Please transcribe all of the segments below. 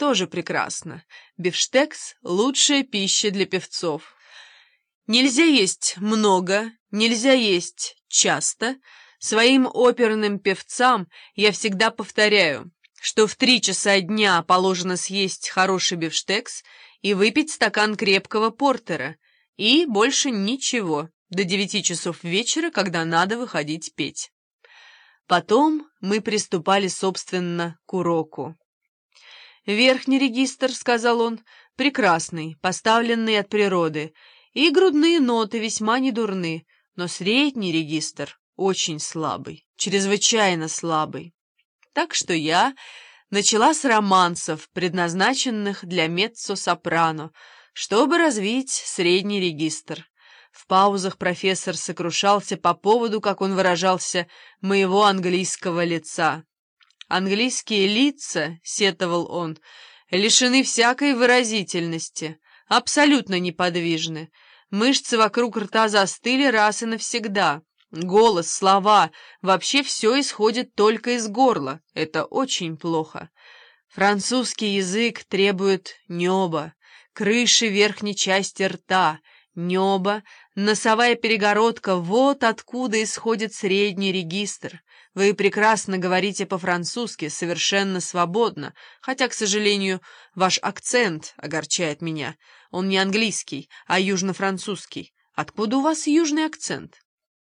тоже прекрасно. Бифштекс — лучшая пища для певцов. Нельзя есть много, нельзя есть часто. Своим оперным певцам я всегда повторяю, что в 3 часа дня положено съесть хороший бифштекс и выпить стакан крепкого портера, и больше ничего до 9 часов вечера, когда надо выходить петь. Потом мы приступали, собственно, к уроку. «Верхний регистр, — сказал он, — прекрасный, поставленный от природы, и грудные ноты весьма недурны, но средний регистр очень слабый, чрезвычайно слабый. Так что я начала с романсов, предназначенных для меццо-сопрано, чтобы развить средний регистр. В паузах профессор сокрушался по поводу, как он выражался, моего английского лица. «Английские лица, — сетовал он, — лишены всякой выразительности, абсолютно неподвижны. Мышцы вокруг рта застыли раз и навсегда. Голос, слова, вообще все исходит только из горла. Это очень плохо. Французский язык требует неба, крыши верхней части рта, неба, носовая перегородка — вот откуда исходит средний регистр. Вы прекрасно говорите по-французски, совершенно свободно, хотя, к сожалению, ваш акцент огорчает меня. Он не английский, а южно-французский. Откуда у вас южный акцент?»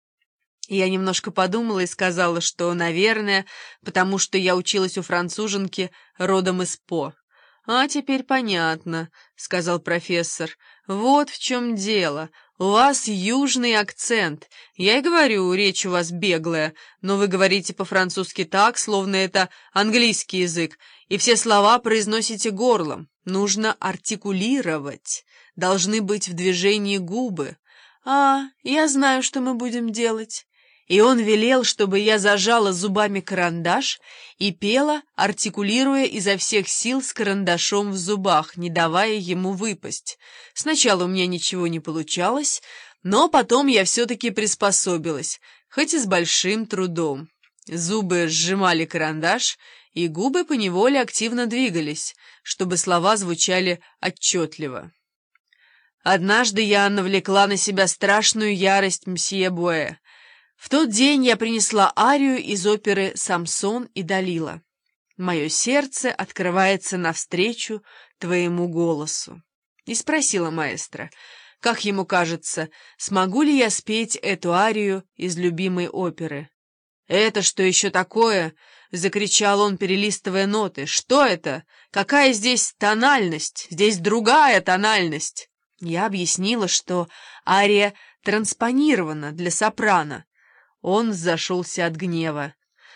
Я немножко подумала и сказала, что, наверное, потому что я училась у француженки родом из По. «А теперь понятно», — сказал профессор. «Вот в чем дело. У вас южный акцент. Я и говорю, речь у вас беглая, но вы говорите по-французски так, словно это английский язык, и все слова произносите горлом. Нужно артикулировать. Должны быть в движении губы. А, я знаю, что мы будем делать». И он велел, чтобы я зажала зубами карандаш и пела, артикулируя изо всех сил с карандашом в зубах, не давая ему выпасть. Сначала у меня ничего не получалось, но потом я все-таки приспособилась, хоть и с большим трудом. Зубы сжимали карандаш, и губы поневоле активно двигались, чтобы слова звучали отчетливо. Однажды я навлекла на себя страшную ярость мсье Буэ. В тот день я принесла арию из оперы «Самсон и Далила». «Мое сердце открывается навстречу твоему голосу». И спросила маэстро, как ему кажется, смогу ли я спеть эту арию из любимой оперы. «Это что еще такое?» — закричал он, перелистывая ноты. «Что это? Какая здесь тональность? Здесь другая тональность». Я объяснила, что ария транспонирована для сопрано. Он зашелся от гнева.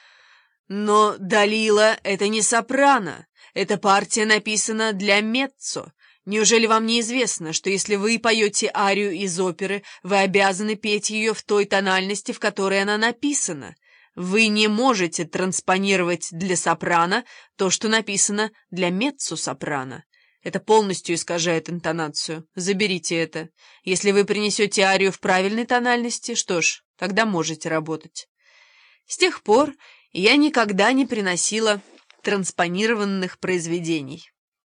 «Но Далила — это не сопрано. Эта партия написана для меццо. Неужели вам не известно, что если вы поете арию из оперы, вы обязаны петь ее в той тональности, в которой она написана? Вы не можете транспонировать для сопрано то, что написано для меццо-сопрано. Это полностью искажает интонацию. Заберите это. Если вы принесете арию в правильной тональности, что ж, тогда можете работать». С тех пор я никогда не приносила транспонированных произведений.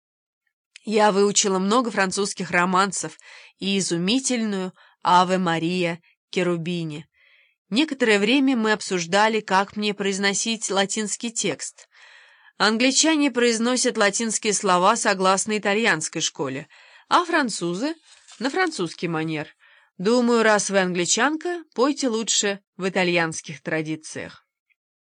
Я выучила много французских романсов и изумительную «Аве Мария» Керубини. Некоторое время мы обсуждали, как мне произносить латинский текст. Англичане произносят латинские слова согласно итальянской школе, а французы — на французский манер. Думаю, раз вы англичанка, пойте лучше в итальянских традициях.